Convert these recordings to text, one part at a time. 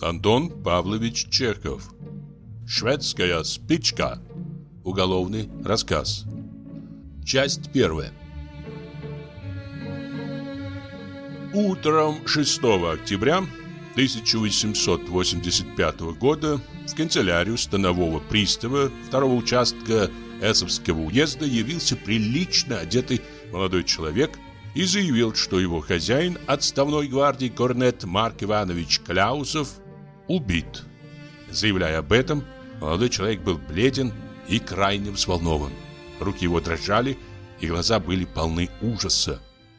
Антон Павлович Чехов. Шведская спичка. Уголовный рассказ. Часть первая. Утром 6 октября 1885 года в канцелярию станового пристава второго участка Эссовского уезда явился прилично одетый молодой человек и заявил, что его хозяин, отставной гвардии корнет Марк Иванович Кляузов, убит. Заявляя об этом, молодой человек был бледен и крайне взволнован. Руки его дрожали, и глаза были полны ужаса.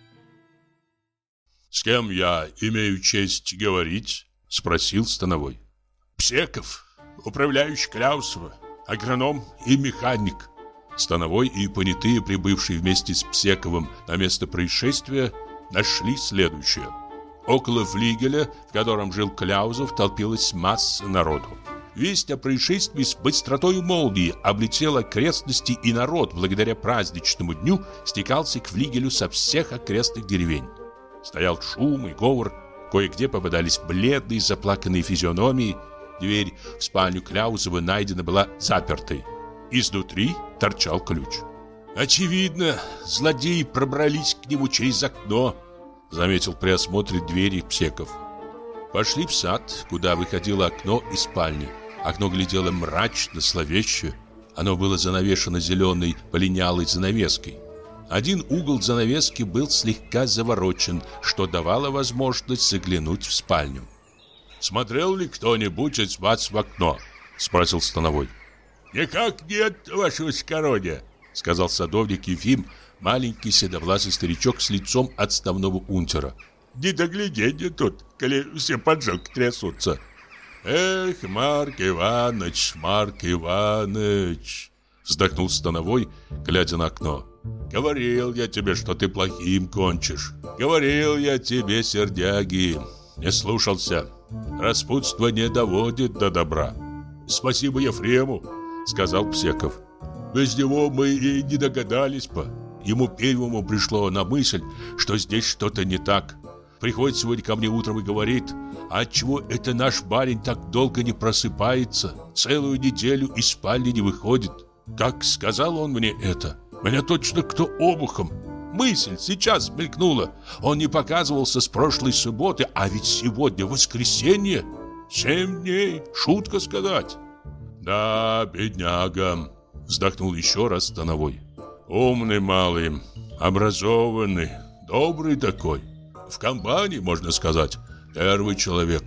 «С кем я имею честь говорить?» — спросил становой. «Псеков, управляющий Кляусова, агроном и механик». Становой и понятые, прибывшие вместе с Псековым на место происшествия, нашли следующее. Около флигеля, в котором жил Кляузов, толпилась масса народу. Весть о происшествии с быстротой молнии облетела окрестности, и народ, благодаря праздничному дню, стекался к флигелю со всех окрестных деревень. Стоял шум и говор, кое-где попадались бледные, заплаканные физиономии. Дверь в спальню Кляузова найдена была запертой. Изнутри торчал ключ. «Очевидно, злодеи пробрались к нему через окно», — заметил при осмотре двери Псеков. Пошли в сад, куда выходило окно из спальни. Окно глядело мрачно, зловеще. Оно было занавешено зеленой полинялой занавеской. Один угол занавески был слегка заворочен, что давало возможность заглянуть в спальню. «Смотрел ли кто-нибудь из вас в окно?» — спросил становой. «Никак нет, ваше высокородие», — сказал садовник Ефим, маленький седовласый старичок с лицом отставного унтера. «Не догляденье тут, коли все поджилки трясутся». «Эх, Марк Иваныч, вздохнул становой, глядя на окно. «Говорил я тебе, что ты плохим кончишь. Говорил я тебе, сердяги. Не слушался. Распутство не доводит до добра». «Спасибо Ефрему», — сказал Псеков. «Без него мы и не догадались бы. Ему первому пришло на мысль, что здесь что-то не так. Приходит сегодня ко мне утром и говорит: отчего это наш барин так долго не просыпается, целую неделю из спальни не выходит. Как сказал он мне это, меня точно кто обухом. Мысль сейчас мелькнула. Он не показывался с прошлой субботы, а ведь сегодня воскресенье. 7 дней, шутка сказать». «Да, бедняга», — вздохнул еще раз становой. «Умный малый, образованный, добрый такой. В компании, можно сказать, первый человек.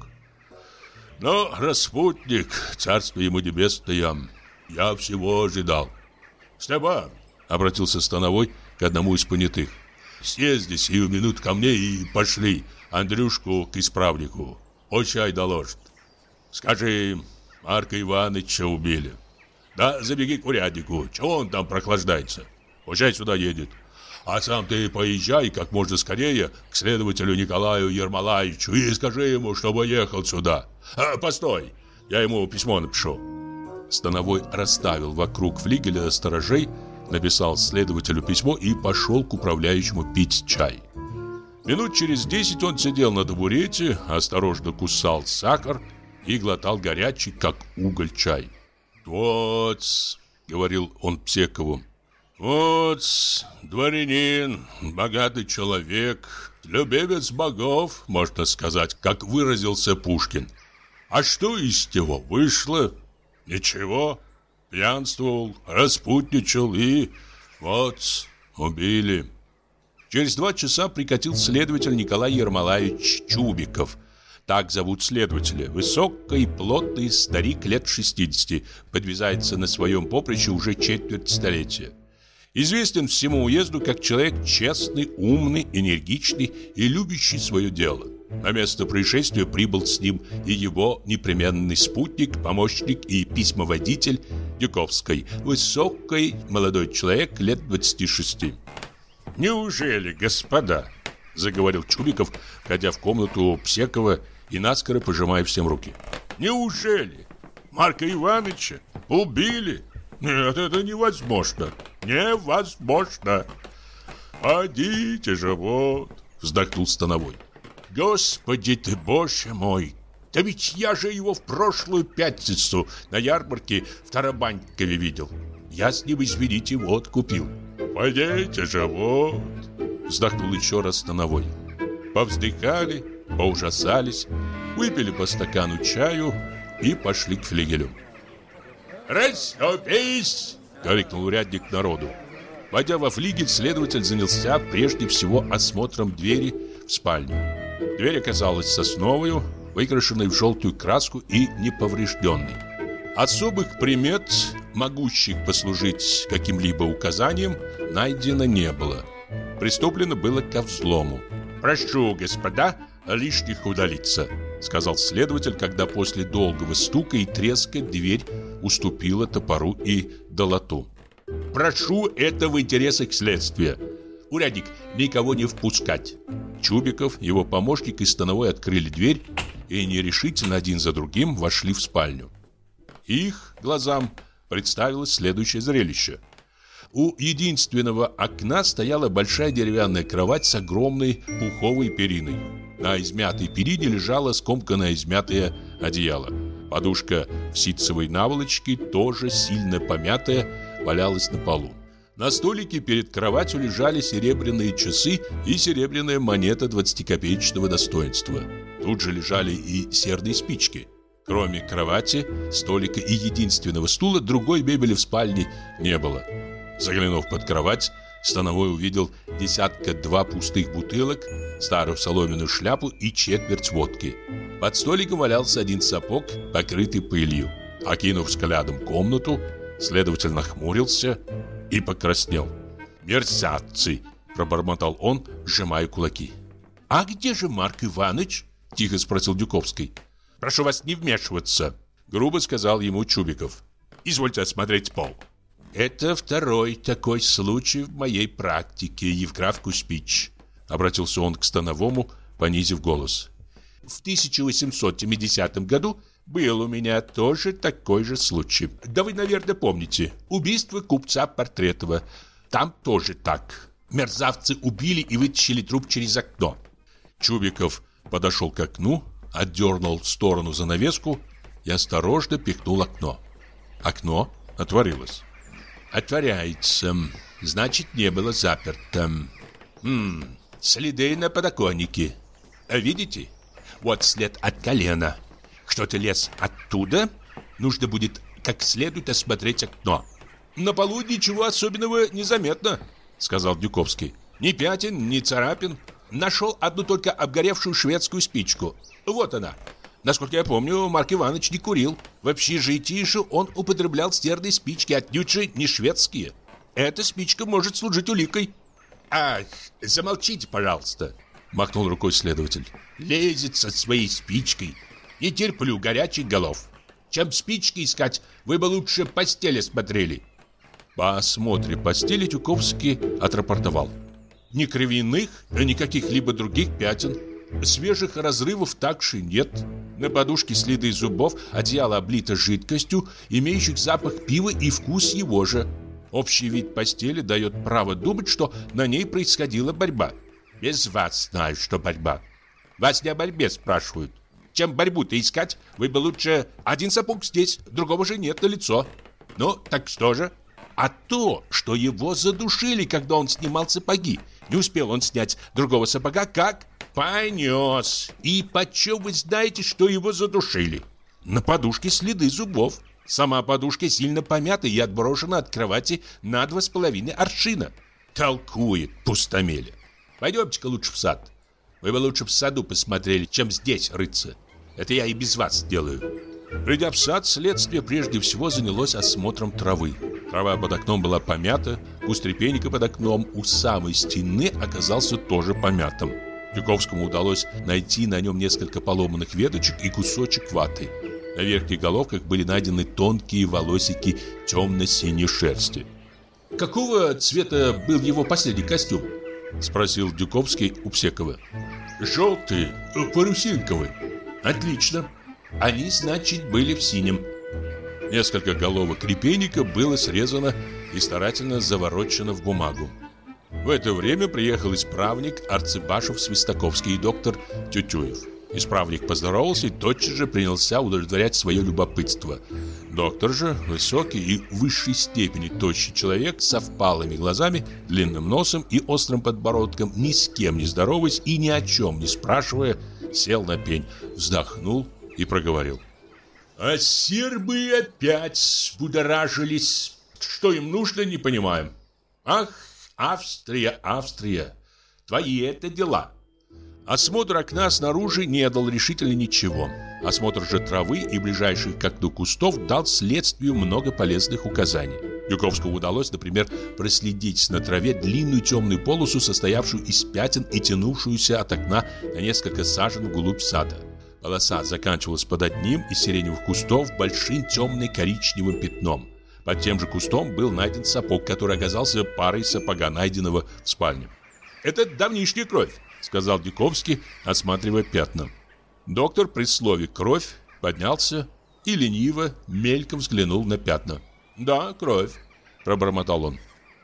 Но распутник, царство ему небесное, я всего ожидал». «Степан», — обратился становой к одному из понятых, «съезди сию минут ко мне и пошли Андрюшку к исправнику. О чай доложит. Скажи, Марка Ивановича убили. Да забеги к уряднику, чего он там прохлаждается? Пущай сюда едет. А сам ты поезжай как можно скорее к следователю Николаю Ермолаевичу и скажи ему, чтобы ехал сюда. Постой, я ему письмо напишу». Становой расставил вокруг флигеля сторожей, написал следователю письмо и пошел к управляющему пить чай. Минут через 10 он сидел на табурете, осторожно кусал сахар и глотал горячий, как уголь, чай. «Вот-с», — говорил он Псекову, «вот-с, дворянин, богатый человек, любимец богов, можно сказать, как выразился Пушкин. А что из него вышло? Ничего. Пьянствовал, распутничал и вот убили». Через 2 часа прикатил следователь Николай Ермолаевич Чубиков. Так зовут следователя. Высокий, плотный старик лет 60, подвязается на своем поприще уже четверть столетия. Известен всему уезду как человек честный, умный, энергичный и любящий свое дело. На место происшествия прибыл с ним и его непременный спутник, помощник и письмоводитель Дюковской, высокий молодой человек лет 26. «Неужели, господа?» — заговорил Чубиков, входя в комнату Псекова и наскоро пожимая всем руки. «Неужели? Марка Ивановича убили? Нет, это невозможно. Невозможно. Подите же вот», — вздохнул Становой. «Господи ты, Боже мой, Да ведь я же его в прошлую пятницу на ярмарке в Тарабанькове видел. Я с ним, извините, вот купил. Пойдите же, вот. Вздохнул еще раз становой. Повздыхали, поужасались, выпили по стакану чаю и пошли к флигелю. «Расступись!» — крикнул урядник народу. Войдя во флигель, следователь занялся прежде всего осмотром двери в спальню. Дверь оказалась сосновую, выкрашенной в желтую краску и неповрежденной. Особых примет, могущих послужить каким-либо указанием, найдено не было. Приступлено было ко взлому. «Прошу, господа, лишних удалиться», — сказал следователь, когда после долгого стука и треска дверь уступила топору и долоту. «Прошу это в интересах следствия. Урядник, никого не впускать». Чубиков, его помощник и становой открыли дверь и нерешительно один за другим вошли в спальню. Их глазам представилось следующее зрелище. У единственного окна стояла большая деревянная кровать с огромной пуховой периной. На измятой перине лежало скомканное измятое одеяло. Подушка в ситцевой наволочке, тоже сильно помятая, валялась на полу. На столике перед кроватью лежали серебряные часы и серебряная монета 20-копеечного достоинства. Тут же лежали и серные спички. Кроме кровати, столика и единственного стула, другой мебели в спальне не было. Заглянув под кровать, становой увидел 1-2 пустых бутылок, старую соломенную шляпу и четверть водки. Под столиком валялся один сапог, покрытый пылью. Окинув взглядом комнату, следователь нахмурился и покраснел. «Мерзавцы!» – пробормотал он, сжимая кулаки. «А где же Марк Иваныч?» – тихо спросил Дюковский. «Прошу вас не вмешиваться», – грубо сказал ему Чубиков. «Извольте осмотреть пол». «Это второй такой случай в моей практике, Евграф Кузьмич», – обратился он к становому, понизив голос. «В 1870 году был у меня тоже такой же случай. Да вы, наверное, помните. Убийство купца Портретова. Там тоже так. Мерзавцы убили и вытащили труп через окно». Чубиков подошел к окну, отдернул в сторону занавеску и осторожно пихнул окно. Окно отворилось. «Отворяется. Значит, не было заперто. Следы на подоконнике. Видите? Вот след от колена. Кто-то лез оттуда. Нужно будет как следует осмотреть окно». «На полу ничего особенного не заметно», — сказал Дюковский. «Ни пятен, ни царапин. Нашел одну только обгоревшую шведскую спичку. Вот она. Насколько я помню, Марк Иванович не курил. В общежитии же он употреблял серные спички, отнюдь же не шведские. Эта спичка может служить уликой». «Ах, замолчите, пожалуйста», — махнул рукой следователь. «Лезет со своей спичкой. Не терплю горячих голов. Чем спички искать, вы бы лучше постели смотрели». По осмотре постели Дюковский отрапортовал. Ни кровяных, ни каких-либо других пятен. Свежих разрывов также нет. На подушке следы зубов, одеяло облито жидкостью, имеющих запах пива и вкус его же. Общий вид постели дает право думать, что на ней происходила борьба. Без вас знаю, что борьба. Вас не о борьбе спрашивают. Чем борьбу-то искать, вы бы лучше один сапог здесь, другого же нет налицо. Ну, так что же? А то, что его задушили, когда он снимал сапоги. Не успел он снять другого сапога, как понес. И почем вы знаете, что его задушили? На подушке следы зубов. Сама подушка сильно помята и отброшена от кровати на 2,5 аршина. Толкует пустомеля. Пойдемте-ка лучше в сад. Вы бы лучше в саду посмотрели, чем здесь рыться. Это я и без вас сделаю. Придя в сад, следствие прежде всего занялось осмотром травы. Трава под окном была помята, куст репейника под окном у самой стены оказался тоже помятым. Дюковскому удалось найти на нем несколько поломанных веточек и кусочек ваты. На верхних головках были найдены тонкие волосики темно-синей шерсти. «Какого цвета был его последний костюм?» — спросил Дюковский у Псекова. «Желтый, парусинковый». «Отлично. Они, значит, были в синем». Несколько головок репейника было срезано и старательно заворочено в бумагу. В это время приехал исправник Арцебашев, Свистаковский и доктор Тютюев. Исправник поздоровался и тотчас же принялся удовлетворять свое любопытство. Доктор же, высокий и в высшей степени тощий человек, со впалыми глазами, длинным носом и острым подбородком, ни с кем не здороваясь и ни о чем не спрашивая, сел на пень, вздохнул и проговорил: «А сербы опять взбудоражились. Что им нужно, не понимаем. Ах, Австрия, Австрия, твои это дела». Осмотр окна снаружи не дал решительно ничего. Осмотр же травы и ближайших к окну кустов дал следствию много полезных указаний. Дюковскому удалось, например, проследить на траве длинную темную полосу, состоявшую из пятен и тянувшуюся от окна на несколько сажен вглубь сада. Полоса заканчивалась под одним из сиреневых кустов большим темно-коричневым пятном. Под тем же кустом был найден сапог, который оказался парой сапога, найденного в спальне. «Это давнишняя кровь», — сказал Дюковский, осматривая пятна. Доктор при слове «кровь» поднялся и лениво, мельком взглянул на пятна. «Да, кровь», — пробормотал он.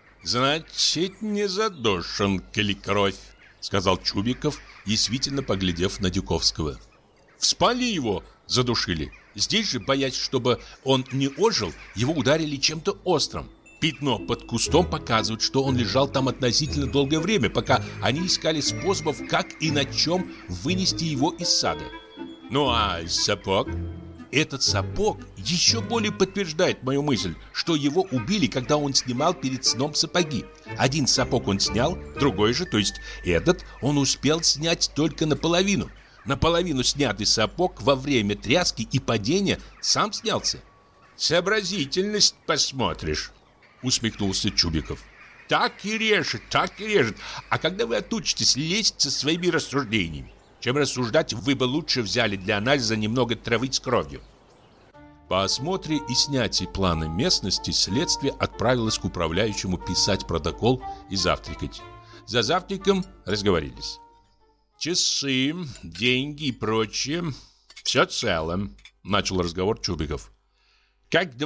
«Значит, не задушен, коли кровь», — сказал Чубиков, язвительно поглядев на Дюковского. «В спальне его задушили. Здесь же, боясь, чтобы он не ожил, его ударили чем-то острым. Пятно под кустом показывает, что он лежал там относительно долгое время, пока они искали способов, как и на чем вынести его из сада. Ну а сапог? Этот сапог еще более подтверждает мою мысль, что его убили, когда он снимал перед сном сапоги. Один сапог он снял, другой же, то есть этот, он успел снять только наполовину. Наполовину снятый сапог во время тряски и падения сам снялся. «Сообразительность посмотришь», — усмехнулся Чубиков. «Так и режет, так и режет. А когда вы отучитесь лезть со своими рассуждениями? Чем рассуждать, вы бы лучше взяли для анализа немного травы с кровью». По осмотре и снятии плана местности следствие отправилось к управляющему писать протокол и завтракать. За завтраком разговорились. «Часы, деньги и прочее — все цело», — начал разговор Чубиков. «Как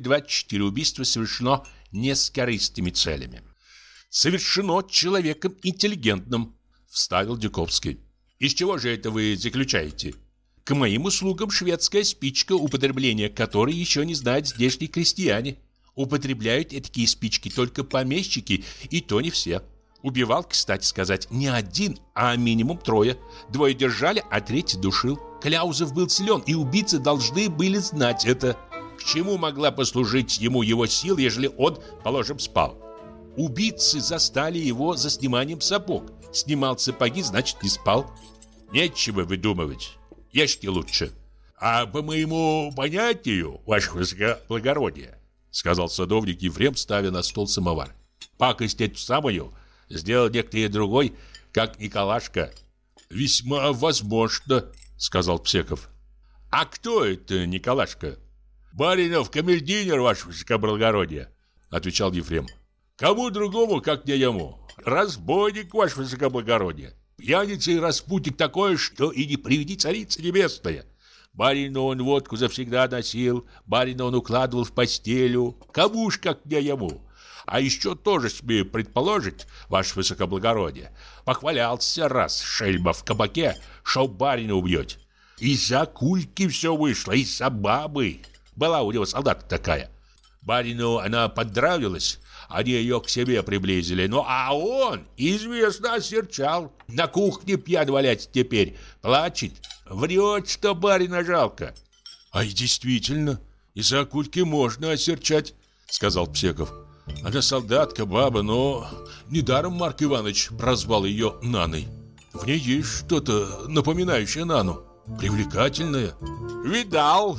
2×4 убийство совершено не с корыстными целями». «Совершено человеком интеллигентным», — вставил Дюковский. «Из чего же это вы заключаете?» «К моим услугам шведская спичка, употребление которой еще не знают здешние крестьяне. Употребляют такие спички только помещики, и то не все. Убивал, кстати сказать, не один, а минимум 3. 2 держали, а 3 душил. Кляузов был силен, и убийцы должны были знать это. К чему могла послужить ему его сил, ежели он, положим, спал? Убийцы застали его за сниманием сапог. Снимал сапоги, значит, не спал. Нечего выдумывать. Ешьте лучше». «А по моему понятию, ваше высокоблагородие», — сказал садовник Ефрем, ставя на стол самовар, «пакость эту самую сделал некто другой, как Николашка». «Весьма возможно», — сказал Псеков. «А кто это Николашка?» «Баринов камердинер, ваше высокоблагородие», — отвечал Ефрем. «Кому другому, как не ему. Разбойник, ваше высокоблагородие. Пьяница и распутник такое, что и не приведи царица небесная. Барину он водку завсегда носил, барина он укладывал в постелю. Кому ж, как не ему. А еще тоже смею предположить, ваше высокоблагородие, похвалялся раз шельма в кабаке, что барина убьет. Из-за кульки все вышло, из-за бабы. Была у него солдатка такая. Барину она поднравилась, они ее к себе приблизили. Ну, а он, известно, осерчал. На кухне пьян валяется теперь. Плачет, врет, что барина жалко. «А и действительно, из-за кульки можно осерчать», — сказал Псеков. «Она солдатка, баба, но недаром Марк Иванович прозвал ее Наной. В ней есть что-то напоминающее Нану. Привлекательное». «Видал?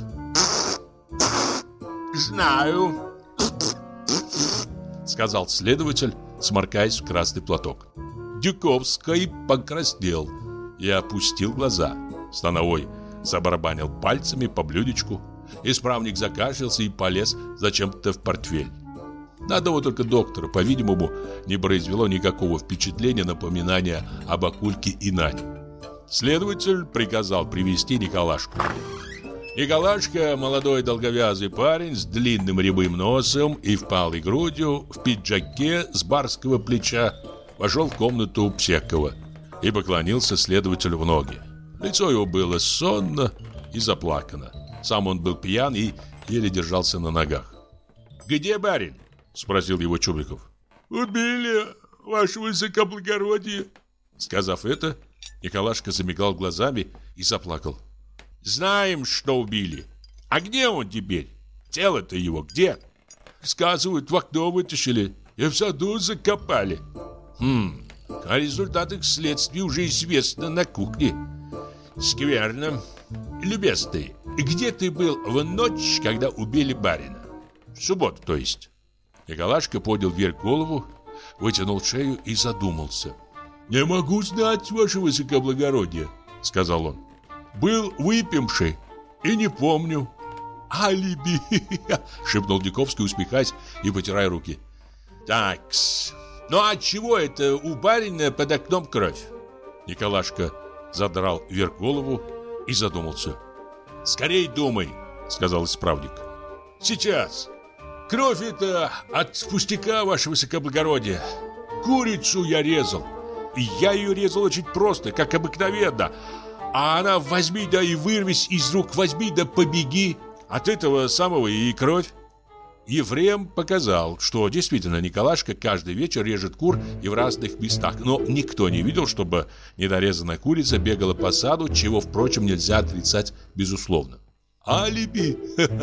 Знаю», — сказал следователь, сморкаясь в красный платок. Дюковский покраснел и опустил глаза. Становой забарабанил пальцами по блюдечку. Исправник закашлялся и полез зачем-то в портфель. На одного только доктора, по-видимому, не произвело никакого впечатления напоминания об Акульке и Нане. Следователь приказал привести Николашку. Николашка, молодой долговязый парень с длинным рябым носом и впалой грудью, в пиджаке с барского плеча, вошел в комнату Псекова и поклонился следователю в ноги. Лицо его было сонно и заплакано. Сам он был пьян и еле держался на ногах. «Где барин?» — спросил его Чубиков. «Убили, ваше высокоблагородие!» Сказав это, Николашка замигал глазами и заплакал. «Знаем, что убили. А где он теперь? Тело-то его где?» «Сказывают, в окно вытащили и в саду закопали». О результатах следствия уже известно на кухне. «Скверно. Любезный, где ты был в ночь, когда убили барина? В субботу, то есть?» Николашка поднял вверх голову, вытянул шею и задумался. «Не могу знать, ваше высокоблагородие», — сказал он. «Был выпивший и не помню». «Алиби!» — шепнул Дюковский, усмехаясь и потирая руки. «Так-с. Ну а чего это у барина под окном кровь?» Николашка задрал вверх голову и задумался. «Скорей думай», — сказал исправник. «Сейчас. Кровь это от пустяка, ваше высокоблагородие. Курицу я резал. И я ее резал очень просто, как обыкновенно. А она возьми да и вырвись из рук, возьми да побеги. От этого самого и кровь». Ефрем показал, что действительно Николашка каждый вечер режет кур и в разных местах, но никто не видел, чтобы недорезанная курица бегала по саду, чего, впрочем, нельзя отрицать безусловно. «Алиби!»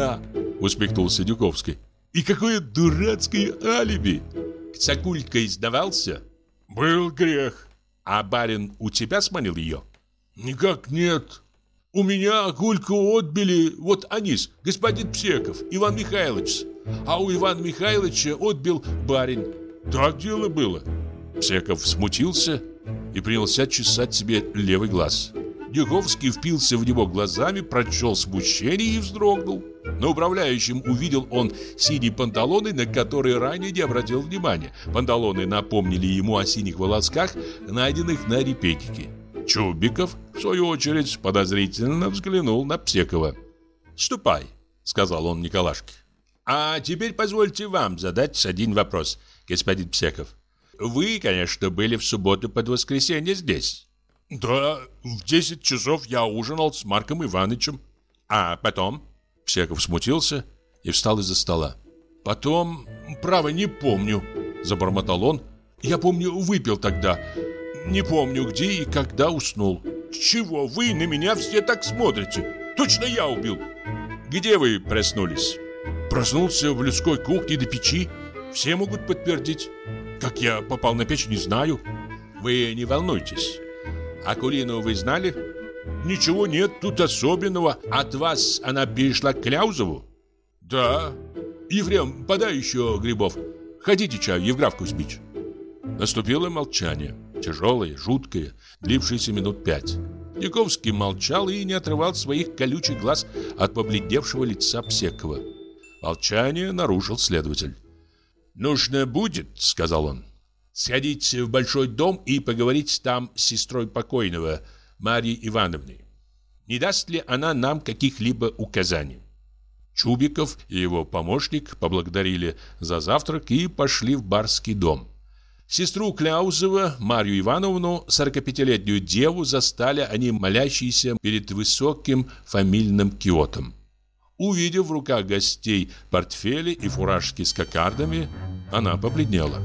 — усмехнулся Дюковский. «И какое дурацкое алиби! Цакулька издавался?» «Был грех. А барин у тебя сманил ее?» «Никак нет. У меня Гульку отбили вот Анис, господин Псеков, Иван Михайлович. А у Ивана Михайловича отбил барин. Так дело было». Псеков смутился и принялся чесать себе левый глаз. Дюковский впился в него глазами, прочел смущение и вздрогнул. На управляющем увидел он синие панталоны, на которые ранее не обратил внимания. Панталоны напомнили ему о синих волосках, найденных на репейнике. Чубиков, в свою очередь, подозрительно взглянул на Псекова. «Ступай», — сказал он Николашке. «А теперь позвольте вам задать один вопрос, господин Псеков. Вы, конечно, были в субботу под воскресенье здесь?» «Да, в 10 часов я ужинал с Марком Ивановичем». «А потом?» Псеков смутился и встал из-за стола. «Потом, право, не помню», — забормотал он. «Я помню, выпил тогда. Не помню, где и когда уснул». «Чего вы на меня все так смотрите? Точно я убил». «Где вы проснулись?» «Проснулся в людской кухне до печи. Все могут подтвердить. Как я попал на печь, не знаю». «Вы не волнуйтесь. Акулину вы знали?» «Ничего нет тут особенного. От вас она перешла к Кляузову?» «Да». «Ефрем, подай еще грибов. Хотите чаю, Евграф Кузьмич?» Наступило молчание. Тяжелое, жуткое, длившееся минут 5. Дюковский молчал и не отрывал своих колючих глаз от побледневшего лица Псекова. Молчание нарушил следователь. «Нужно будет, — сказал он, — сходить в большой дом и поговорить там с сестрой покойного, Марьей Ивановной. Не даст ли она нам каких-либо указаний?» Чубиков и его помощник поблагодарили за завтрак и пошли в барский дом. Сестру Кляузова, Марью Ивановну, 45-летнюю деву, застали они молящиеся перед высоким фамильным киотом. Увидев в руках гостей портфели и фуражки с кокардами, она побледнела.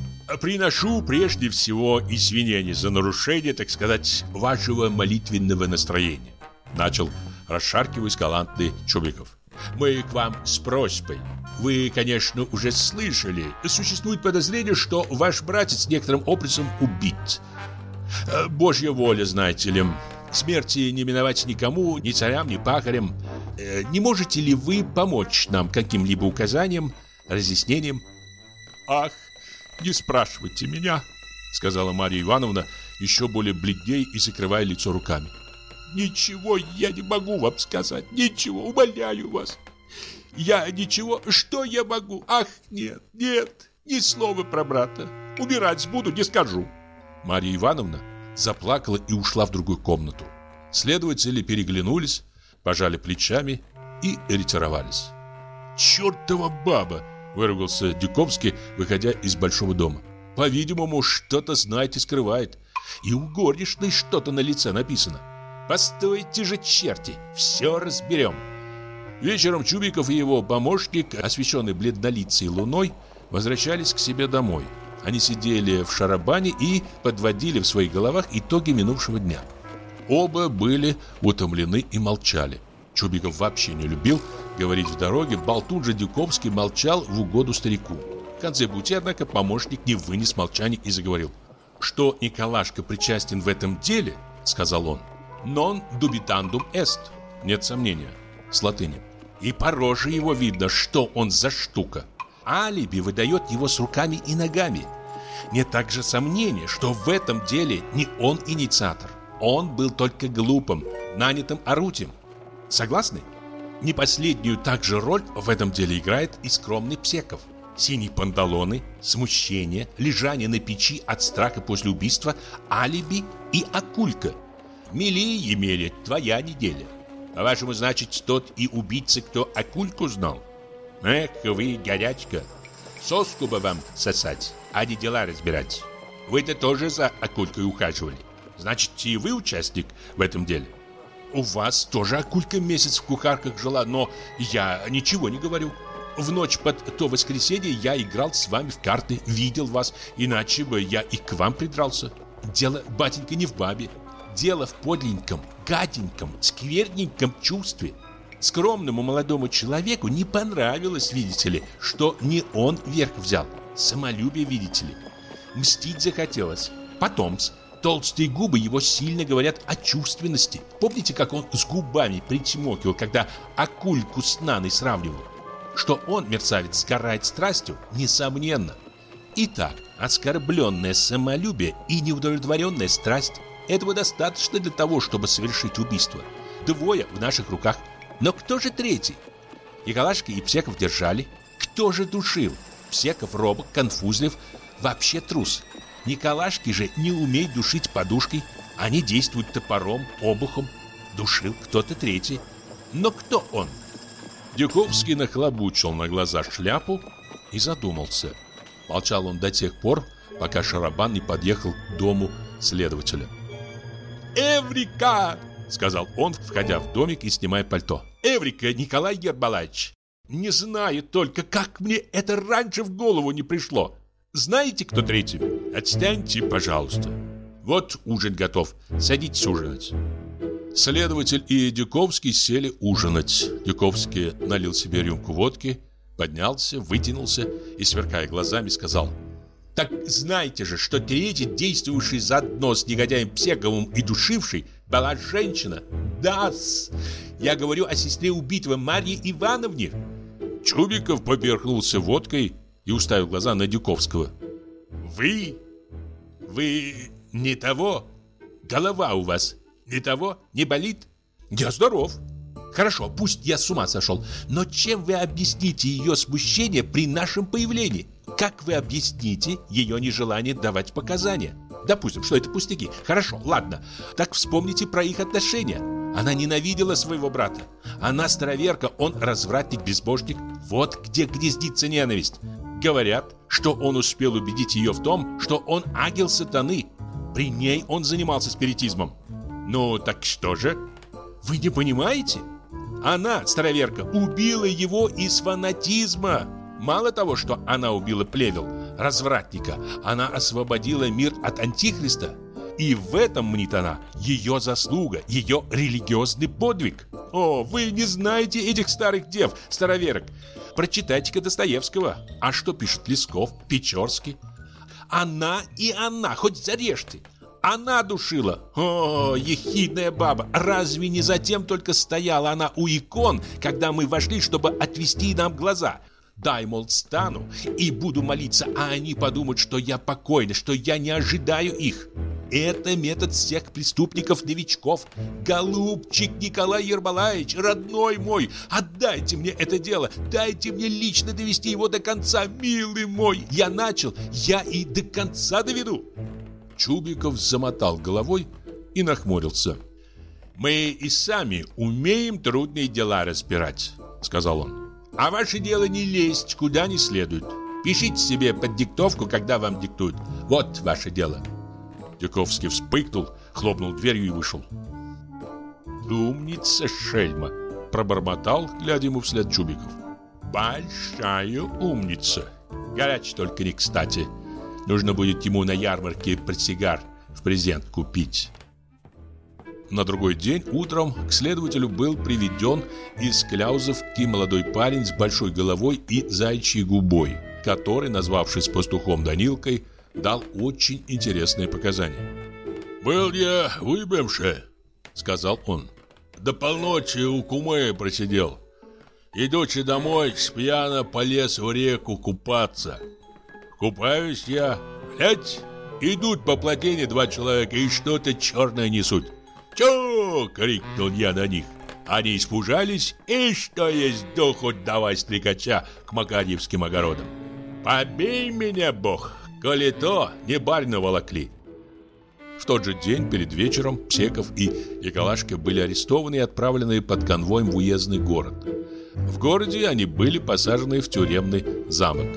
«Приношу прежде всего извинения за нарушение, так сказать, вашего молитвенного настроения», начал, расшаркиваясь, галантный Чубиков. «Мы к вам с просьбой. Вы, конечно, уже слышали. Существует подозрение, что ваш братец некоторым образом убит. Божья воля, знаете ли. Смерти не миновать никому, ни царям, ни пахарям. Не можете ли вы помочь нам каким-либо указанием, разъяснением?» «Ах, не спрашивайте меня», — сказала Марья Ивановна, еще более бледней и закрывая лицо руками. «Ничего я не могу вам сказать, ничего, умоляю вас. Я ничего, что я могу? Ах, нет, нет, ни слова про брата. Умирать буду, не скажу». Марья Ивановна заплакала и ушла в другую комнату. Следователи переглянулись, пожали плечами и ретировались. «Чертова баба!» — выругался Дюковский, выходя из большого дома. «По-видимому, что-то знает и скрывает. И у горничной что-то на лице написано. Постойте же, черти, все разберем. Вечером Чубиков и его помощник, освещенный бледнолицей луной, возвращались к себе домой. Они сидели в шарабане и подводили в своих головах итоги минувшего дня. Оба были утомлены и молчали. Чубиков вообще не любил говорить в дороге, болтун же Дюковский молчал в угоду старику. В конце пути, однако, помощник не вынес молчания и заговорил. «Что Николашка причастен в этом деле, — сказал он, — non dubitandum est, нет сомнения, с латыни. И по роже его видно, что он за штука. Алиби выдает его с руками и ногами. Нет также сомнения, что в этом деле не он инициатор. Он был только глупым, нанятым орудием. Согласны? Не последнюю также роль в этом деле играет и скромный Псеков. Синие панталоны, смущение, лежание на печи от страха после убийства, алиби и акулька. Милее, Емеля, твоя неделя. По-вашему, значит, тот и убийца, кто акульку знал? Эх, вы, горячка, соску бы вам сосать, а не дела разбирать. Вы-то тоже за акулькой ухаживали. Значит, и вы участник в этом деле. У вас тоже акулька месяц в кухарках жила, но я ничего не говорю. В ночь под то воскресенье я играл с вами в карты, видел вас, иначе бы я и к вам придрался. Дело, батенька, не в бабе. Дело в подлинном, гаденьком, скверненьком чувстве. Скромному молодому человеку не понравилось, видите ли, что не он верх взял. Самолюбие, видите ли. Мстить захотелось. Потом-с. Толстые губы его сильно говорят о чувственности. Помните, как он с губами причмокивал, когда акульку с Наной сравнивал? Что он, мерцавец, сгорает страстью, несомненно. Итак, оскорбленное самолюбие и неудовлетворенная страсть – этого достаточно для того, чтобы совершить убийство. Двое в наших руках. Но кто же третий? Николашка и Псеков держали. Кто же душил? Псеков робок, конфузлив, вообще трус. Николашки же не умеют душить подушкой. Они действуют топором, обухом. Душил кто-то третий. Но кто он? Дюковский нахлобучил на глаза шляпу и задумался. Молчал он до тех пор, пока шарабан не подъехал к дому следователя. «Эврика!» — сказал он, входя в домик и снимая пальто. «Эврика, Николай Ермолаевич! Не знаю только, как мне это раньше в голову не пришло. Знаете, кто третий? Отстаньте, пожалуйста. Вот ужин готов. Садитесь ужинать». Следователь и Дюковский сели ужинать. Дюковский налил себе рюмку водки, поднялся, вытянулся и, сверкая глазами, сказал: «Так знаете же, что третий, действовавший заодно с негодяем Псековым и душивший, была женщина. Да-с, я говорю о сестре убитого Марье Ивановне». Чубиков поперхнулся водкой и уставил глаза на Дюковского. «Вы не того? Голова у вас не того? Не болит?» «Я здоров». «Хорошо, пусть я с ума сошел, но чем вы объясните ее смущение при нашем появлении? Как вы объясните ее нежелание давать показания? Допустим, что это пустяки. Хорошо, ладно. Так вспомните про их отношения. Она ненавидела своего брата. Она староверка, он развратник-безбожник. Вот где гнездится ненависть. Говорят, что он успел убедить ее в том, что он ангел сатаны. При ней он занимался спиритизмом. Ну, так что же? Вы не понимаете? Она, староверка, убила его из фанатизма. Мало того, что она убила плевел, развратника, она освободила мир от антихриста. И в этом, мнит она, ее заслуга, ее религиозный подвиг. О, вы не знаете этих старых дев, староверок. Прочитайте-ка Достоевского. А что пишет Лесков, Печорский? Она и она, хоть зарежьте. Она душила. О, ехидная баба. Разве не затем только стояла она у икон, когда мы вошли, чтобы отвести нам глаза? Дай, мол, стану и буду молиться, а они подумают, что я покойна, что я не ожидаю их. Это метод всех преступников-новичков. Голубчик Николай Ермолаевич, родной мой, отдайте мне это дело. Дайте мне лично довести его до конца, милый мой. Я начал, я и до конца доведу. Чубиков замотал головой и нахмурился. «Мы и сами умеем трудные дела разбирать», — сказал он. «А ваше дело не лезть куда не следует. Пишите себе под диктовку, когда вам диктуют. Вот ваше дело». Дюковский вспыхнул, хлопнул дверью и вышел. умница, шельма!» Пробормотал, глядя ему вслед Чубиков. «Большая умница! Горячий только не кстати. Нужно будет ему на ярмарке портсигар в презент купить». На другой день утром к следователю был приведен из Кляузовки молодой парень с большой головой и заячьей губой, который, назвавшись пастухом Данилкой, дал очень интересные показания. «Был я в Ибемше», — сказал он. «До полночи у кумы просидел. Идучи домой, спьяно полез в реку купаться. Купаюсь я, глядь, идут по плотине два человека и что-то черное несут. «Чё!» — крикнул я на них. Они испужались, и что есть духу давай стрекача к Макарьевским огородам. «Побей меня, Бог, коли то не барина волокли». В тот же день, перед вечером, Псеков и Николашка были арестованы и отправлены под конвоем в уездный город. В городе они были посажены в тюремный замок.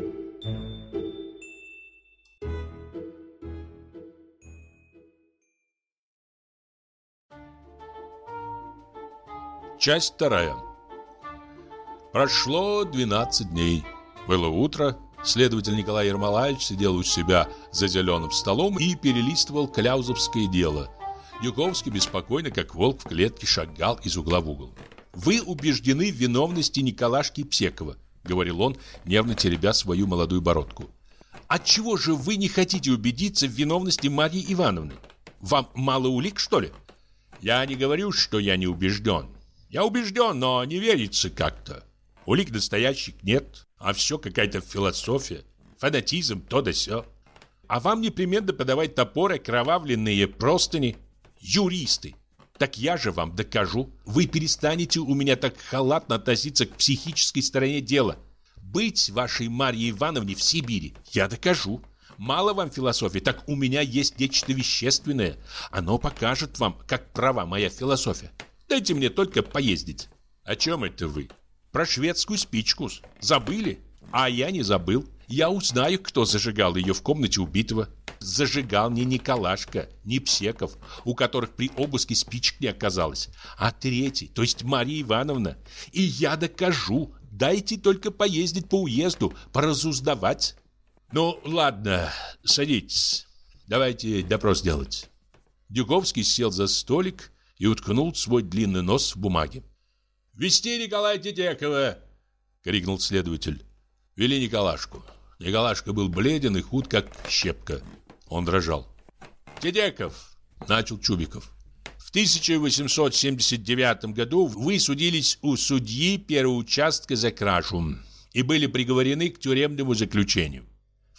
Часть вторая. Прошло 12 дней. Было утро. Следователь Николай Ермолаевич сидел у себя за зеленым столом и перелистывал кляузовское дело. Дюковский беспокойно, как волк в клетке, шагал из угла в угол. «Вы убеждены в виновности Николашки Псекова», — говорил он, нервно теребя свою молодую бородку. «Отчего же вы не хотите убедиться в виновности Марьи Ивановны? Вам мало улик, что ли?» «Я не говорю, что я не убежден. Я убежден, но не верится как-то. Улик настоящих нет, а все какая-то философия, фанатизм, то да сё. А вам непременно подавать топор окровавленные простыни. Юристы. Так я же вам докажу. Вы перестанете у меня так халатно относиться к психической стороне дела. Быть вашей Марье Ивановне в Сибири я докажу. Мало вам философии, так у меня есть нечто вещественное. Оно покажет вам, как права моя философия. Дайте мне только поездить». «О чем это вы?» «Про шведскую спичку. Забыли?» «А я не забыл. Я узнаю, кто зажигал ее в комнате убитого. Зажигал не Николашка, не Псеков, у которых при обыске спичек не оказалось, а третий, то есть Марья Ивановна. И я докажу. Дайте только поездить по уезду, поразузнавать». «Ну, ладно, садитесь. Давайте допрос делать». Дюковский сел за столик и уткнул свой длинный нос в бумаге. «Вести Николая Тедекова!» — крикнул следователь. Вели Николашку. Николашка был бледен и худ, как щепка. Он дрожал. «Тедеков!» — начал Чубиков. «В 1879 году вы судились у судьи первого участка за кражу и были приговорены к тюремному заключению. В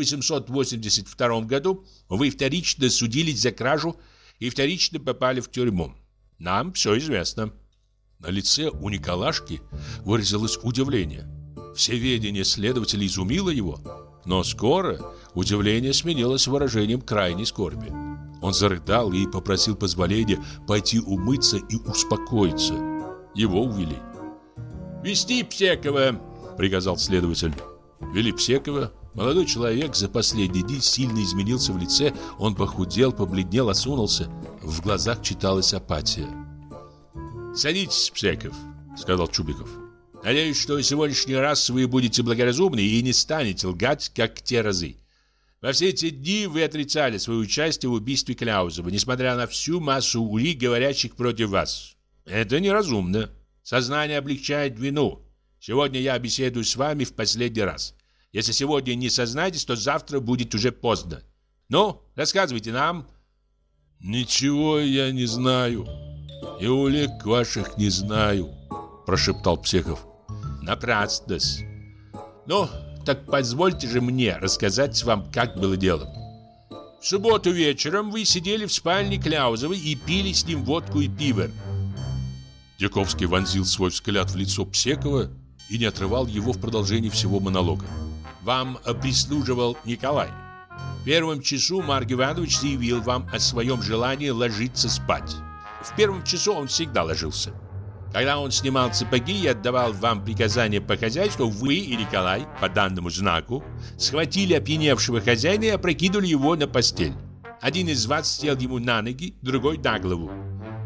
1882 году вы вторично судились за кражу и вторично попали в тюрьму. Нам все известно». На лице у Николашки выразилось удивление. Всеведение следователя изумило его, но скоро удивление сменилось выражением крайней скорби. Он зарыдал и попросил позволения пойти умыться и успокоиться. Его увели. «Вести Псекова!» — приказал следователь. Вели Псекова. Молодой человек за последние дни сильно изменился в лице. Он похудел, побледнел, осунулся. В глазах читалась апатия. «Садитесь, Псеков», — сказал Чубиков. «Надеюсь, что сегодняшний раз вы будете благоразумны и не станете лгать, как те разы. Во все эти дни вы отрицали свое участие в убийстве Кляузова, несмотря на всю массу улик, говорящих против вас. Это неразумно. Сознание облегчает вину. Сегодня я беседую с вами в последний раз. Если сегодня не сознаетесь, то завтра будет уже поздно. Ну, рассказывайте нам». «Ничего я не знаю. И улик ваших не знаю», — прошептал Псеков. «Напрасно-с. Ну, так позвольте же мне рассказать вам, как было дело. В субботу вечером вы сидели в спальне Кляузова и пили с ним водку и пиво». Дюковский вонзил свой взгляд в лицо Псекова и не отрывал его в продолжении всего монолога. «Вам прислуживал Николай. В первом часу Марк Иванович заявил вам о своем желании ложиться спать. В первом часу он всегда ложился. Когда он снимал сапоги и отдавал вам приказания по хозяйству, вы и Николай, по данному знаку, схватили опьяневшего хозяина и опрокинули его на постель. Один из вас сел ему на ноги, другой на голову.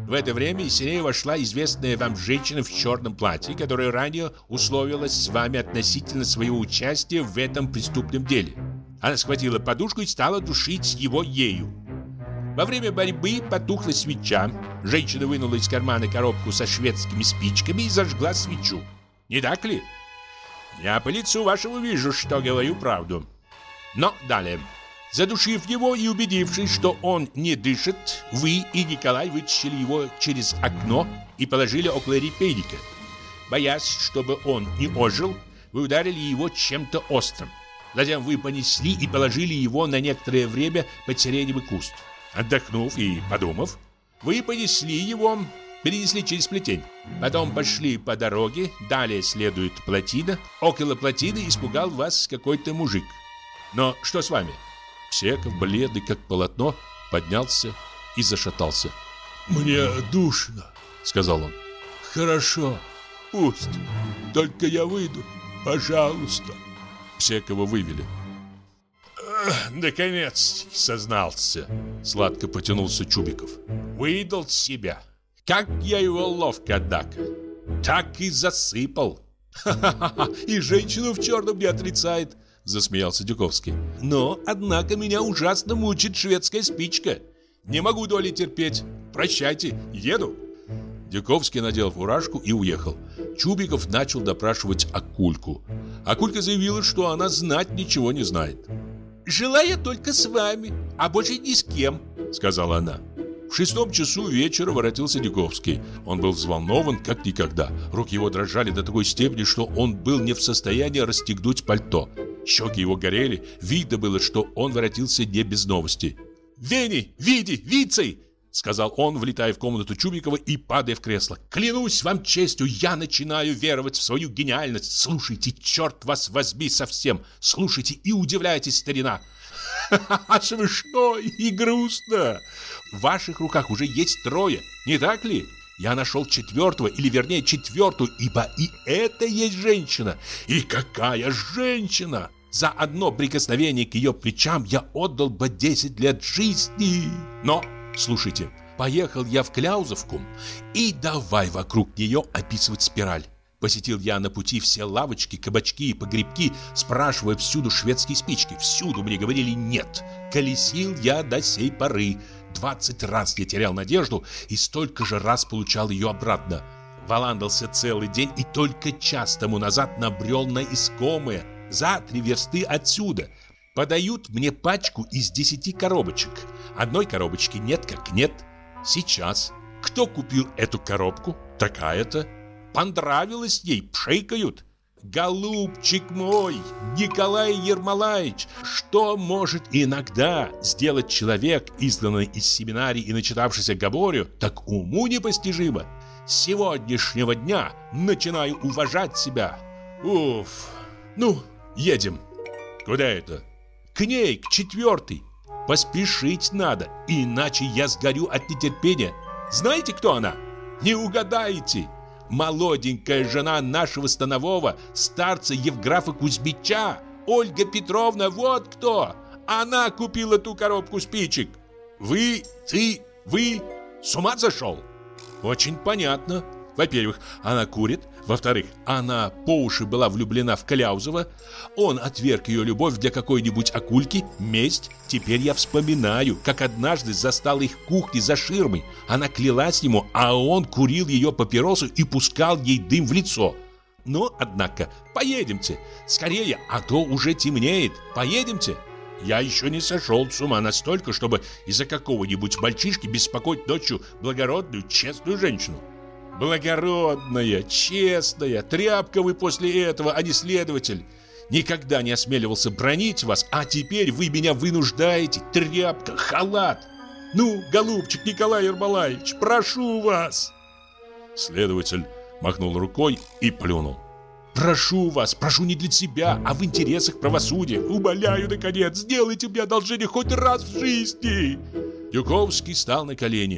В это время из синей вошла известная вам женщина в черном платье, которая ранее условилась с вами относительно своего участия в этом преступном деле. Она схватила подушку и стала душить его ею. Во время борьбы потухла свеча. Женщина вынула из кармана коробку со шведскими спичками и зажгла свечу. Не так ли? Я по лицу вашему вижу, что говорю правду. Но далее. Задушив его и убедившись, что он не дышит, вы и Николай вытащили его через окно и положили около репейника. Боясь, чтобы он не ожил, вы ударили его чем-то острым. Затем вы понесли и положили его на некоторое время под сиреневый куст. Отдохнув и подумав, вы понесли его, перенесли через плетень. Потом пошли по дороге, далее следует плотина. Около плотины испугал вас какой-то мужик. Но что с вами? Псеков, бледный как полотно, поднялся и зашатался. «Мне душно», — сказал он. «Хорошо, пусть. Только я выйду, пожалуйста». Псекова вывели. «Наконец сознался», — сладко потянулся Чубиков. «Выдал себя. Как я его ловко, однако. Так и засыпал». «Ха-ха-ха, и женщину в черном не отрицает», — засмеялся Дюковский. «Но, однако, меня ужасно мучит шведская спичка. Не могу доли терпеть. Прощайте, еду». Дюковский надел фуражку и уехал. Чубиков начал допрашивать Акульку. Акулька заявила, что она знать ничего не знает. «Жила я только с вами, а больше ни с кем», — сказала она. В 6 часу вечера воротился Дюковский. Он был взволнован, как никогда. Руки его дрожали до такой степени, что он был не в состоянии расстегнуть пальто. Щеки его горели, видно было, что он воротился не без новостей. «Вени, Види, Вицей!» — сказал он, влетая в комнату Чубикова и падая в кресло. «Клянусь вам честью, я начинаю веровать в свою гениальность. Слушайте, черт вас возьми совсем. Слушайте и удивляйтесь, старина». «Ха-ха-ха, смешно и грустно. В ваших руках уже есть 3, не так ли? Я нашел 4-го, или вернее 4-ю, ибо и это есть женщина. И какая женщина! За одно прикосновение к ее плечам я отдал бы 10 лет жизни. Но, слушайте, поехал я в Кляузовку и давай вокруг нее описывать спираль. Посетил я на пути все лавочки, кабачки и погребки, спрашивая всюду шведские спички. Всюду мне говорили «нет». Колесил я до сей поры. 20 раз я терял надежду и столько же раз получал ее обратно. Валандался целый день и только час тому назад набрел на искомое. За 3 версты отсюда. Подают мне пачку из 10 коробочек. Одной коробочки нет как нет. Сейчас. Кто купил эту коробку? Такая-то. Понравилось ей, пшикают. Голубчик мой, Николай Ермолаевич, что может иногда сделать человек, изгнанный из семинарии и начитавшийся Габорию, так уму непостижимо. С сегодняшнего дня начинаю уважать себя. Уф. Ну, едем. Куда это? К ней, к 4-й. Поспешить надо, иначе я сгорю от нетерпения. Знаете, кто она? Не угадаете. Молоденькая жена нашего станового, старца Евграфа Кузьмича, Ольга Петровна, вот кто! Она купила ту коробку спичек. Вы с ума сошел? Очень понятно. Во-первых, она курит. Во-вторых, она по уши была влюблена в Кляузова. Он отверг ее любовь для какой-нибудь Акульки. Месть. Теперь я вспоминаю, как однажды застал их в кухне за ширмой. Она клялась ему, а он курил ее папиросу и пускал ей дым в лицо. Но, однако, поедемте. Скорее, а то уже темнеет. Поедемте. Я еще не сошел с ума настолько, чтобы из-за какого-нибудь мальчишки беспокоить ночью благородную, честную женщину. Благородная, честная, тряпка вы после этого, а не следователь. Никогда не осмеливался бранить вас, а теперь вы меня вынуждаете. Тряпка, халат. Ну, голубчик Николай Ермолаевич, прошу вас. Следователь махнул рукой и плюнул. Прошу вас, прошу не для себя, а в интересах правосудия. Умоляю, наконец, сделайте мне одолжение хоть раз в жизни. Дюковский стал на колени.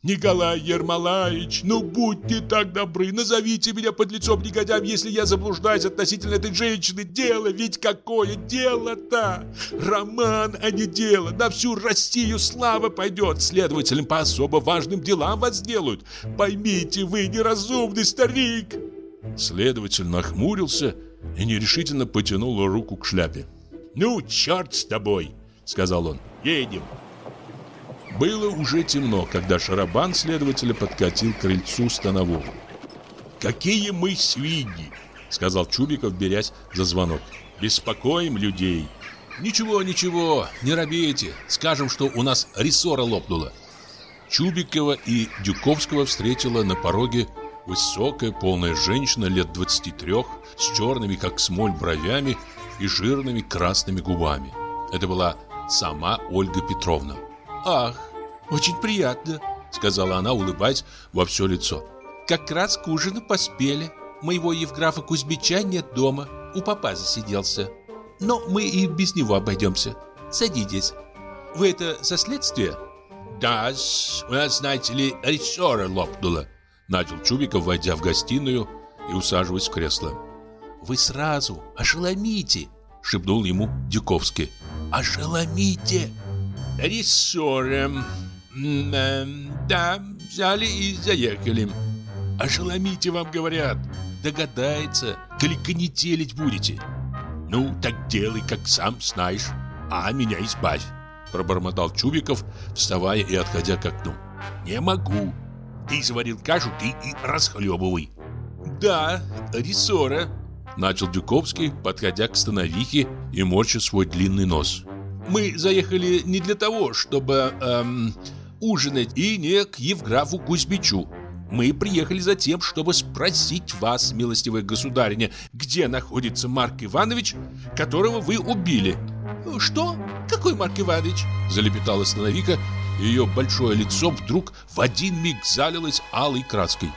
Николай Ермолаевич, ну будьте так добры, назовите меня подлецом негодяем, если я заблуждаюсь относительно этой женщины. Дело ведь какое дело-то! Роман, а не дело. На всю Россию слава пойдет. Следователям по особо важным делам вас сделают. Поймите, вы неразумный старик. Следователь нахмурился и нерешительно потянул руку к шляпе. «Ну, черт с тобой!» — сказал он. «Едем!» Было уже темно, когда шарабан следователя подкатил к крыльцу станового. «Какие мы свиньи!» — сказал Чубиков, берясь за звонок. «Беспокоим людей!» «Ничего, ничего, не робейте. Скажем, что у нас рессора лопнула». Чубикова и Дюковского встретила на пороге высокая, полная женщина лет 23, с черными, как смоль, бровями и жирными красными губами. Это была сама Ольга Петровна. «Ах, очень приятно», — сказала она, улыбаясь во все лицо. «Как раз к ужину поспели. Моего Евграфа Кузьмича нет дома, у попа засиделся. Но мы и без него обойдемся. Садитесь. Вы это со следствия?» «Да, у нас, знаете ли, рессора лопнула», — начал Чубиков, войдя в гостиную и усаживаясь в кресло. «Вы сразу ошеломите», — шепнул ему Дюковский. «Ошеломите!» «Рессора. Да, взяли и заехали». «Ошеломите, вам говорят. Догадается, коли конетелить будете». «Ну, так делай, как сам знаешь, а меня избавь», — пробормотал Чубиков, вставая и отходя к окну. «Не могу. Ты заварил кашу, ты и расхлебывай». «Да, рессора», — начал Дюковский, подходя к становихе и морча свой длинный нос. «Мы заехали не для того, чтобы ужинать, и не к Евграфу Кузьмичу. Мы приехали за тем, чтобы спросить вас, милостивая государиня, где находится Марк Иванович, которого вы убили». «Что? Какой Марк Иванович?» — залепетала становика, и ее большое лицо вдруг в один миг залилось алой краской.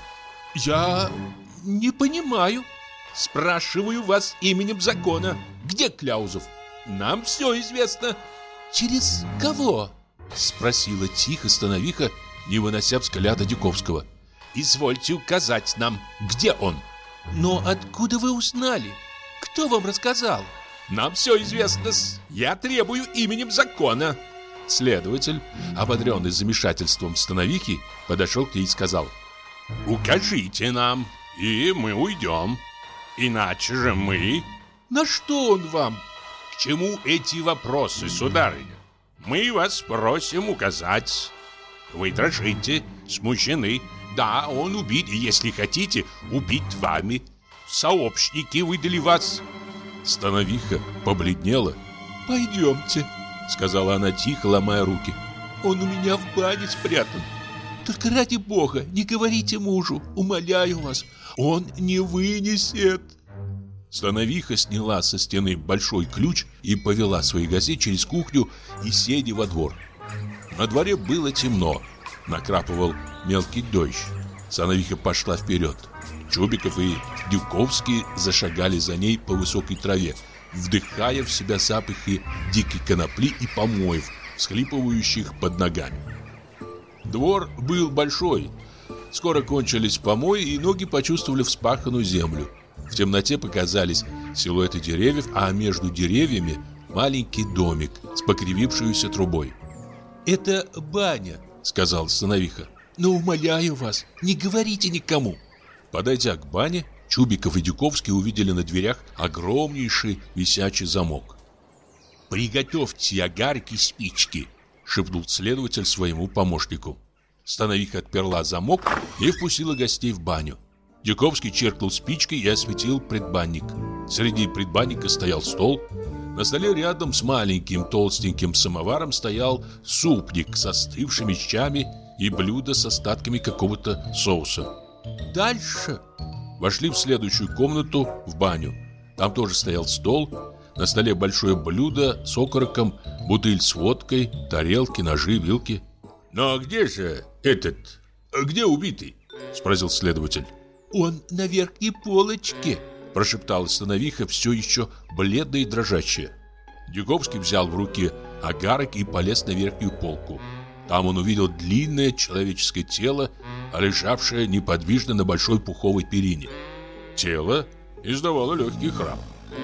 «Я не понимаю. Спрашиваю вас именем закона. Где Кляузов? Нам все известно». «Через кого?» — спросила тихо становиха, не вынося взгляда Дюковского. «Извольте указать нам, где он». «Но откуда вы узнали? Кто вам рассказал?» «Нам все известно-с. Я требую именем закона». Следователь, ободренный замешательством становихи, подошел к ней и сказал: «Укажите нам, и мы уйдем. Иначе же мы...» «На что он вам?» «К чему эти вопросы, сударыня? Мы вас просим указать. Вы дрожите, смущены. Да, он убит, и, если хотите, убит вами. Сообщники выдали вас». Становиха побледнела. «Пойдемте», — сказала она тихо, ломая руки. «Он у меня в бане спрятан. Только ради бога, не говорите мужу, умоляю вас, он не вынесет». Становиха сняла со стены большой ключ и повела своих гостей через кухню и сени во двор. На дворе было темно, накрапывал мелкий дождь. Становиха пошла вперед. Чубиков и Дюковский зашагали за ней по высокой траве, вдыхая в себя запахи дикой конопли и помоев, всхлипывающих под ногами. Двор был большой. Скоро кончились помои, и ноги почувствовали вспаханную землю. В темноте показались силуэты деревьев, а между деревьями маленький домик с покривившейся трубой. «Это баня», — сказал становиха. «Но умоляю вас, не говорите никому». Подойдя к бане, Чубиков и Дюковский увидели на дверях огромнейший висячий замок. «Приготовьте огарки и спички», — шепнул следователь своему помощнику. Становиха отперла замок и впустила гостей в баню. Дюковский чиркнул спичкой и осветил предбанник. Среди предбанника стоял стол. На столе рядом с маленьким толстеньким самоваром стоял супник с остывшими щами и блюдо с остатками какого-то соуса. «Дальше!» Вошли в следующую комнату, в баню. Там тоже стоял стол. На столе большое блюдо с окороком, бутыль с водкой, тарелки, ножи, вилки. «Но где же этот... где убитый?» — спросил следователь. «Он на верхней полочке», — прошептала становиха, все еще бледная и дрожащая. Дюковский взял в руки огарок и полез на верхнюю полку. Там он увидел длинное человеческое тело, лежавшее неподвижно на большой пуховой перине. Тело издавало легкий храп.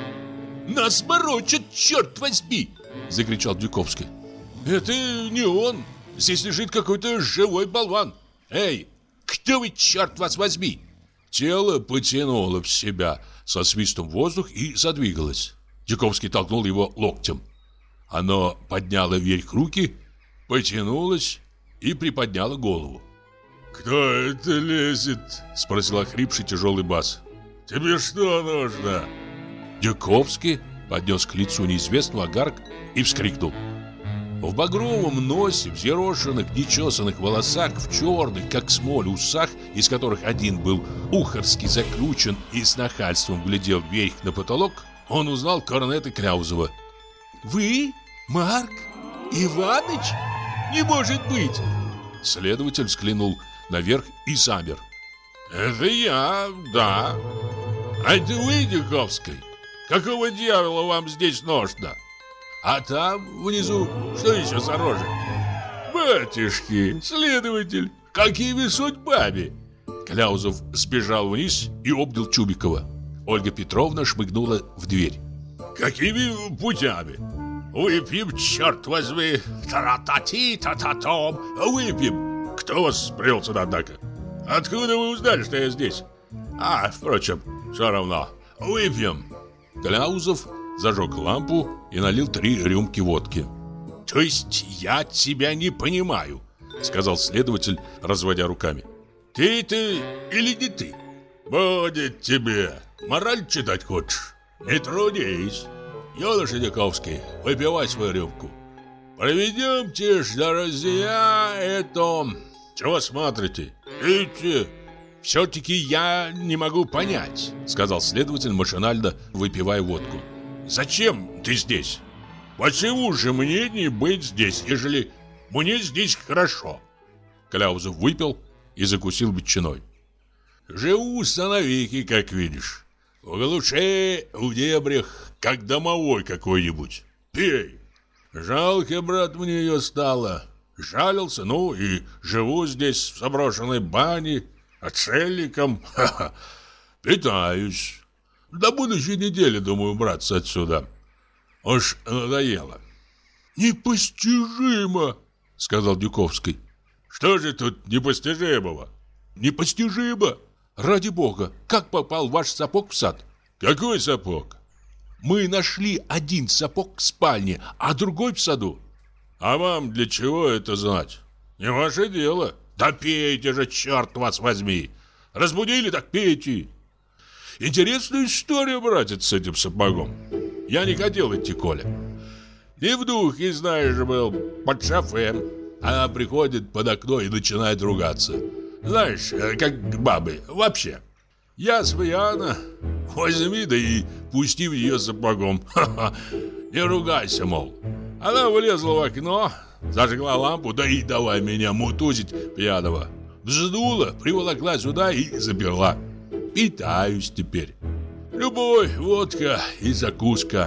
«Нас морочат, черт возьми!» — закричал Дюковский. «Это не он. Здесь лежит какой-то живой болван. Эй, кто вы, черт вас возьми?» Тело потянуло в себя со свистом воздух и задвигалось. Дюковский толкнул его локтем. Оно подняло вверх руки, потянулось и приподняло голову. «Кто это лезет?» — спросил охрипший тяжелый бас. «Тебе что нужно?» Дюковский поднес к лицу неизвестного огарок и вскрикнул. В багровом носе, взъерошенных, нечесанных волосах, в черных, как смоль, усах, из которых один был ухарски закручен и с нахальством глядел вверх на потолок, он узнал корнета Кляузова. «Вы? Марк? Иваныч? Не может быть!» Следователь взглянул наверх и замер. «Это я, да. А это вы, Дюковский? Какого дьявола вам здесь нужно? А там, внизу, что еще за рожа? Батюшки, следователь, какими судьбами?» Кляузов сбежал вниз и обнял Чубикова. Ольга Петровна шмыгнула в дверь. «Какими путями? Выпьем, черт возьми, тара-та-ти-та-та-том, выпьем. Кто вас привел сюда, однако? Откуда вы узнали, что я здесь? Впрочем, все равно, выпьем». Кляузов зажег лампу и налил 3 рюмки водки. «То есть я тебя не понимаю», — сказал следователь, разводя руками. «Ты или не ты? Будет тебе. Мораль читать хочешь? Не трудись. Юноша Дюковский, выпивай свою рюмку. Проведемте ж, друзья, это... Чего смотрите? Идите. Все-таки я не могу понять», — сказал следователь, машинально выпивая водку. «Зачем ты здесь? Почему же мне не быть здесь, ежели мне здесь хорошо?» Кляузов выпил и закусил ветчиной. «Живу с навеки, как видишь. В глуше, в дебрях, как домовой какой-нибудь. Пей. Жалко, брат, мне ее стало. Жалился, и живу здесь в заброшенной бане, отшельником. Питаюсь. До будущей недели, думаю, браться отсюда. Уж надоело». «Непостижимо!» — сказал Дюковский. «Что же тут непостижимого?» «Непостижимо! Ради бога, как попал ваш сапог в сад?» «Какой сапог?» «Мы нашли один сапог в спальне, а другой в саду». «А вам для чего это знать? Не ваше дело. Да пейте же, черт вас возьми. Разбудили, так пейте». «Интересная история, братец, с этим сапогом. Я не хотел идти, Коля. Не в духе, знаешь, был под шофе. Она приходит под окно и начинает ругаться. Знаешь, как бабы, вообще. Я смеяна, возьми да и пусти в нее сапогом. Не ругайся, мол. Она вылезла в окно, зажгла лампу, да и давай меня мутузить пьяного. Вздула, приволокла сюда и заперла. Питаюсь теперь. Любовь, водка и закуска.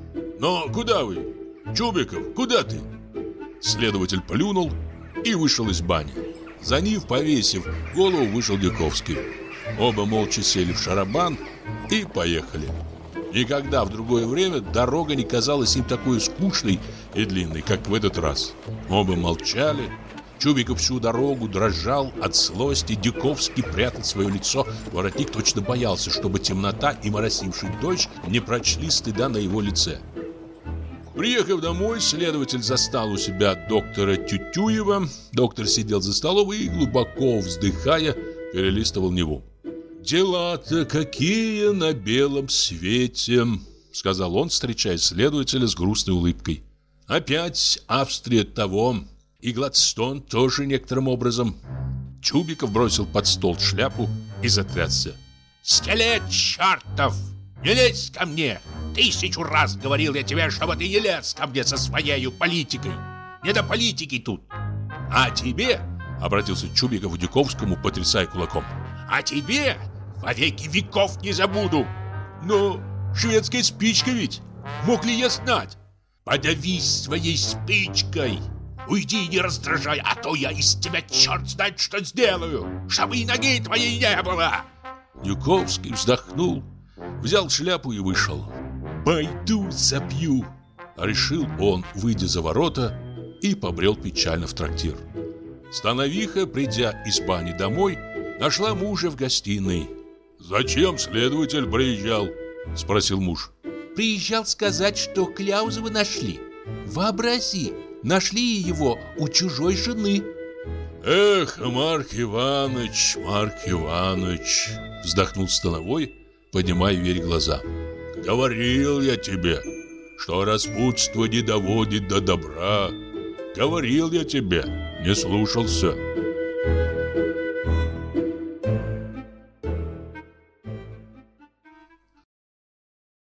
Но куда вы? Чубиков, куда ты?» Следователь плюнул и вышел из бани. За ним, повесив голову, вышел Дюковский. Оба молча сели в шарабан и поехали. Никогда в другое время дорога не казалась им такой скучной и длинной, как в этот раз. Оба молчали. Чубиков всю дорогу дрожал от злости. Дюковский прятал свое лицо в воротник, точно боялся, чтобы темнота и моросивший дождь не прочли стыда на его лице. Приехав домой, следователь застал у себя доктора Тютюева. Доктор сидел за столом и, глубоко вздыхая, перелистывал Неву. «Дела-то какие на белом свете», — сказал он, встречая следователя с грустной улыбкой. «Опять Австрия того, и Гладстон тоже некоторым образом». Чубиков бросил под стол шляпу и затрясся. «Скелет чертов! Не лезь ко мне! 1000 раз говорил я тебе, чтобы ты не лез ко мне со своей политикой! Не до политики тут! А тебе, — обратился Чубиков к Дюковскому, потрясая кулаком, — а тебе во веки веков не забуду! Но шведская спичка ведь! Мог ли я знать? Подавись своей спичкой! Уйди и не раздражай, а то я из тебя черт знает что сделаю, чтобы и ноги твоей не было. Дюковский вздохнул, взял шляпу и вышел. «Пойду забью», — решил он, выйдя за ворота, и побрел печально в трактир. Становиха, придя из бани домой, нашла мужа в гостиной. «Зачем следователь приезжал?» — спросил муж. Приезжал сказать, что Кляузова нашли. Вообрази, нашли его у чужой жены. «Эх, Марк Иваныч, вздохнул Становой, поднимая вверх глаза. «Говорил я тебе, что распутство не доводит до добра. Говорил я тебе, не слушался».